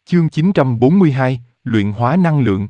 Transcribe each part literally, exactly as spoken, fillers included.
Chương chín trăm bốn mươi hai, luyện hóa năng lượng.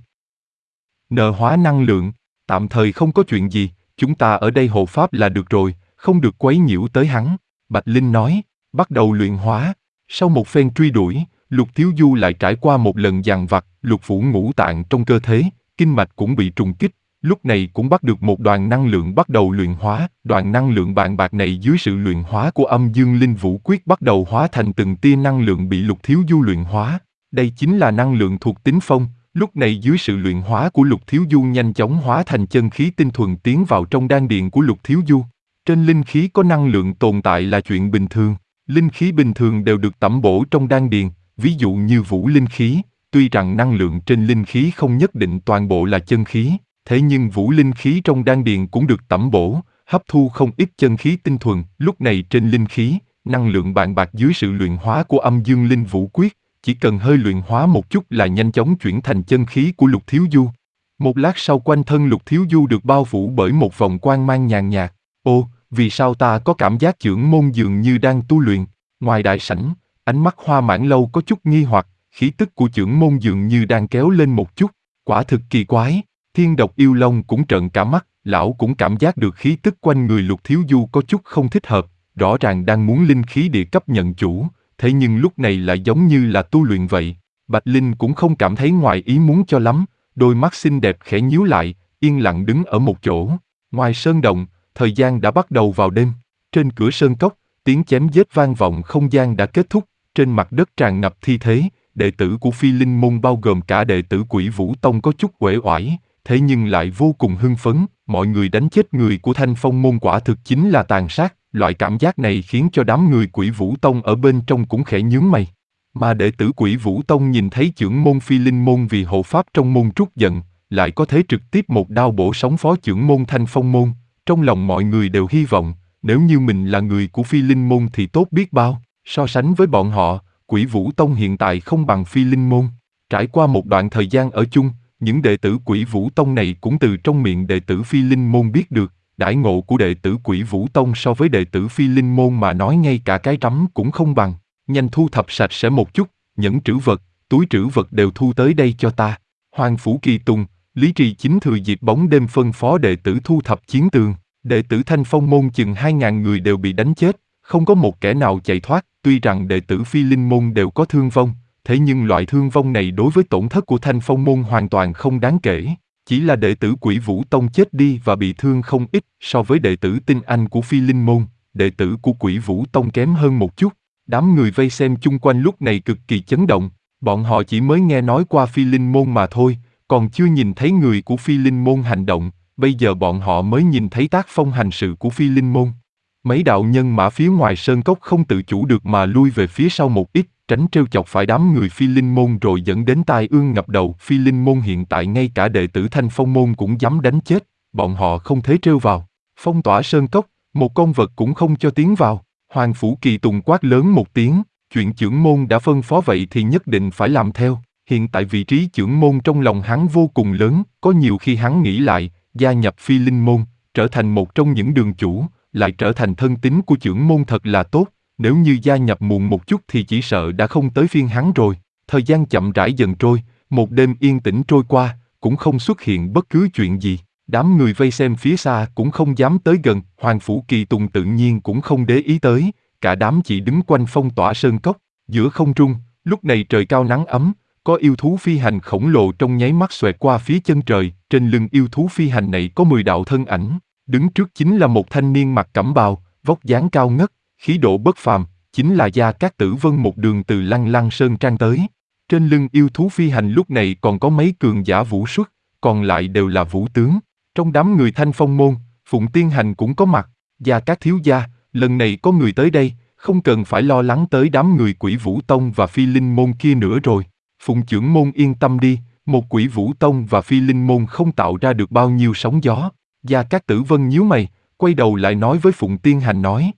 Nợ hóa năng lượng, tạm thời không có chuyện gì, chúng ta ở đây hộ pháp là được rồi, không được quấy nhiễu tới hắn. Bạch Linh nói, bắt đầu luyện hóa. Sau một phen truy đuổi, Lục Thiếu Du lại trải qua một lần dằn vặt, lục phủ ngũ tạng trong cơ thể, kinh mạch cũng bị trùng kích. Lúc này cũng bắt được một đoàn năng lượng bắt đầu luyện hóa, đoàn năng lượng bạn bạc này dưới sự luyện hóa của âm dương linh vũ quyết bắt đầu hóa thành từng tia năng lượng bị Lục Thiếu Du luyện hóa. Đây chính là năng lượng thuộc tính phong, lúc này dưới sự luyện hóa của Lục Thiếu Du nhanh chóng hóa thành chân khí tinh thuần tiến vào trong đan điền của Lục Thiếu Du. Trên linh khí có năng lượng tồn tại là chuyện bình thường, linh khí bình thường đều được tẩm bổ trong đan điền, ví dụ như vũ linh khí, tuy rằng năng lượng trên linh khí không nhất định toàn bộ là chân khí, thế nhưng vũ linh khí trong đan điền cũng được tẩm bổ, hấp thu không ít chân khí tinh thuần, lúc này trên linh khí, năng lượng bạn bạc dưới sự luyện hóa của âm dương linh vũ quyết, chỉ cần hơi luyện hóa một chút là nhanh chóng chuyển thành chân khí của Lục Thiếu Du. Một lát sau quanh thân Lục Thiếu Du được bao phủ bởi một vòng quang mang nhàn nhạt. Ô, vì sao ta có cảm giác chưởng môn dường như đang tu luyện? Ngoài đại sảnh, ánh mắt Hoa Mãn Lâu có chút nghi hoặc, khí tức của chưởng môn dường như đang kéo lên một chút, quả thực kỳ quái. Thiên Độc Yêu Long cũng trợn cả mắt, lão cũng cảm giác được khí tức quanh người Lục Thiếu Du có chút không thích hợp, rõ ràng đang muốn linh khí địa cấp nhận chủ, thế nhưng lúc này lại giống như là tu luyện vậy. Bạch Linh cũng không cảm thấy ngoài ý muốn cho lắm, đôi mắt xinh đẹp khẽ nhíu lại, yên lặng đứng ở một chỗ. Ngoài sơn động, thời gian đã bắt đầu vào đêm. Trên cửa sơn cốc, tiếng chém giết vang vọng, không gian đã kết thúc, trên mặt đất tràn ngập thi thế, đệ tử của Phi Linh môn bao gồm cả đệ tử Quỷ Vũ Tông có chút uể oải, thế nhưng lại vô cùng hưng phấn, mọi người đánh chết người của Thanh Phong môn quả thực chính là tàn sát, loại cảm giác này khiến cho đám người Quỷ Vũ Tông ở bên trong cũng khẽ nhướng mày. Mà đệ tử Quỷ Vũ Tông nhìn thấy chưởng môn Phi Linh môn vì hộ pháp trong môn trút giận, lại có thể trực tiếp một đao bổ sống phó chưởng môn Thanh Phong môn, trong lòng mọi người đều hy vọng, nếu như mình là người của Phi Linh môn thì tốt biết bao. So sánh với bọn họ, Quỷ Vũ Tông hiện tại không bằng Phi Linh môn. Trải qua một đoạn thời gian ở chung, những đệ tử Quỷ Vũ Tông này cũng từ trong miệng đệ tử Phi Linh môn biết được, đãi ngộ của đệ tử Quỷ Vũ Tông so với đệ tử Phi Linh môn mà nói ngay cả cái rắm cũng không bằng. Nhanh thu thập sạch sẽ một chút, nhẫn trữ vật, túi trữ vật đều thu tới đây cho ta. Hoàng Phủ Kỳ Tùng, Lý Trì chính thừa dịp bóng đêm phân phó đệ tử thu thập chiến tường. Đệ tử Thanh Phong môn chừng hai ngàn người đều bị đánh chết, không có một kẻ nào chạy thoát. Tuy rằng đệ tử Phi Linh môn đều có thương vong, thế nhưng loại thương vong này đối với tổn thất của Thanh Phong môn hoàn toàn không đáng kể. Chỉ là đệ tử Quỷ Vũ Tông chết đi và bị thương không ít so với đệ tử tinh anh của Phi Linh môn, đệ tử của Quỷ Vũ Tông kém hơn một chút. Đám người vây xem chung quanh lúc này cực kỳ chấn động, bọn họ chỉ mới nghe nói qua Phi Linh môn mà thôi, còn chưa nhìn thấy người của Phi Linh môn hành động, bây giờ bọn họ mới nhìn thấy tác phong hành sự của Phi Linh môn. Mấy đạo nhân mã phía ngoài sơn cốc không tự chủ được mà lui về phía sau một ít, tránh trêu chọc phải đám người Phi Linh môn rồi dẫn đến tai ương ngập đầu. Phi Linh môn hiện tại ngay cả đệ tử Thanh Phong môn cũng dám đánh chết, bọn họ không thể trêu vào. Phong tỏa sơn cốc, một con vật cũng không cho tiến vào. Hoàng Phủ Kỳ Tùng quát lớn một tiếng, chuyện chưởng môn đã phân phó vậy thì nhất định phải làm theo. Hiện tại vị trí chưởng môn trong lòng hắn vô cùng lớn, có nhiều khi hắn nghĩ lại, gia nhập Phi Linh môn, trở thành một trong những đường chủ, lại trở thành thân tín của chưởng môn thật là tốt. Nếu như gia nhập muộn một chút thì chỉ sợ đã không tới phiên hắn rồi. Thời gian chậm rãi dần trôi, một đêm yên tĩnh trôi qua, cũng không xuất hiện bất cứ chuyện gì. Đám người vây xem phía xa cũng không dám tới gần, Hoàng Phủ Kỳ Tùng tự nhiên cũng không để ý tới, cả đám chỉ đứng quanh phong tỏa sơn cốc. Giữa không trung, lúc này trời cao nắng ấm, có yêu thú phi hành khổng lồ trong nháy mắt xoẹt qua phía chân trời, trên lưng yêu thú phi hành này có mười đạo thân ảnh, đứng trước chính là một thanh niên mặc cẩm bào, vóc dáng cao ngất, khí độ bất phàm, chính là Gia Cát Tử Vân một đường từ Lăng Lăng Sơn Trang tới. Trên lưng yêu thú phi hành lúc này còn có mấy cường giả vũ xuất, còn lại đều là vũ tướng. Trong đám người Thanh Phong môn, Phụng Tiên Hành cũng có mặt. Gia Cát thiếu gia, lần này có người tới đây, không cần phải lo lắng tới đám người Quỷ Vũ Tông và Phi Linh môn kia nữa rồi. Phụng trưởng môn yên tâm đi, một Quỷ Vũ Tông và Phi Linh môn không tạo ra được bao nhiêu sóng gió. Gia Cát Tử Vân nhíu mày, quay đầu lại nói với Phụng Tiên Hành nói: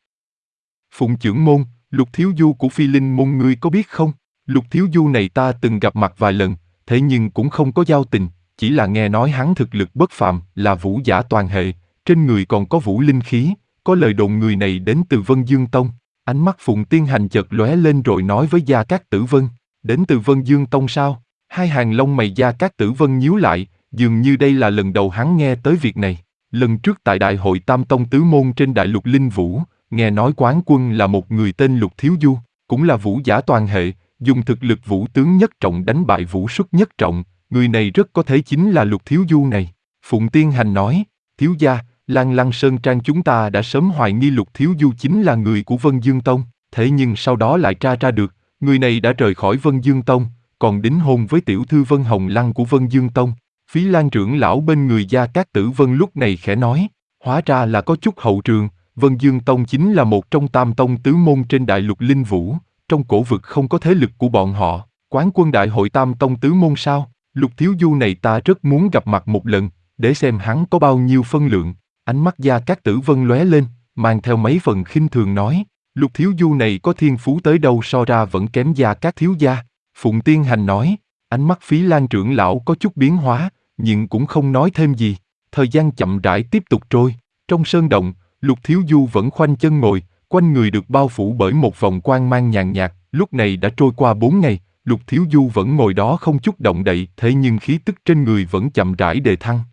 Phụng trưởng môn, Lục Thiếu Du của Phi Linh môn ngươi có biết không? Lục Thiếu Du này ta từng gặp mặt vài lần, thế nhưng cũng không có giao tình, chỉ là nghe nói hắn thực lực bất phàm, là vũ giả toàn hệ, trên người còn có vũ linh khí, có lời đồn người này đến từ Vân Dương Tông. Ánh mắt Phụng Tiên Hành chợt lóe lên rồi nói với Gia Cát Tử Vân: Đến từ Vân Dương Tông sao? Hai hàng lông mày Gia Cát Tử Vân nhíu lại, dường như đây là lần đầu hắn nghe tới việc này. Lần trước tại đại hội Tam Tông Tứ Môn trên đại lục Linh Vũ, nghe nói quán quân là một người tên Lục Thiếu Du, cũng là vũ giả toàn hệ, dùng thực lực vũ tướng nhất trọng đánh bại vũ xuất nhất trọng, người này rất có thể chính là Lục Thiếu Du này. Phụng Tiên Hành nói, thiếu gia, Lan Lăng Sơn Trang chúng ta đã sớm hoài nghi Lục Thiếu Du chính là người của Vân Dương Tông, thế nhưng sau đó lại tra ra được, người này đã rời khỏi Vân Dương Tông, còn đính hôn với tiểu thư Vân Hồng Lăng của Vân Dương Tông. Phí Lan trưởng lão bên người Gia Cát Tử Vân lúc này khẽ nói, hóa ra là có chút hậu trường, Vân Dương Tông chính là một trong tam tông tứ môn trên đại lục Linh Vũ, trong cổ vực không có thế lực của bọn họ, quán quân đại hội tam tông tứ môn sao? Lục Thiếu Du này ta rất muốn gặp mặt một lần, để xem hắn có bao nhiêu phân lượng. Ánh mắt Gia Cát Tử Vân lóe lên, mang theo mấy phần khinh thường nói, Lục Thiếu Du này có thiên phú tới đâu so ra vẫn kém Gia Cát thiếu gia. Phụng Tiên Hành nói, ánh mắt Phí Lan trưởng lão có chút biến hóa, nhưng cũng không nói thêm gì. Thời gian chậm rãi tiếp tục trôi, trong sơn động, Lục Thiếu Du vẫn khoanh chân ngồi, quanh người được bao phủ bởi một vòng quang mang nhàn nhạt. Lúc này đã trôi qua bốn ngày, Lục Thiếu Du vẫn ngồi đó không chút động đậy, thế nhưng khí tức trên người vẫn chậm rãi đề thăng.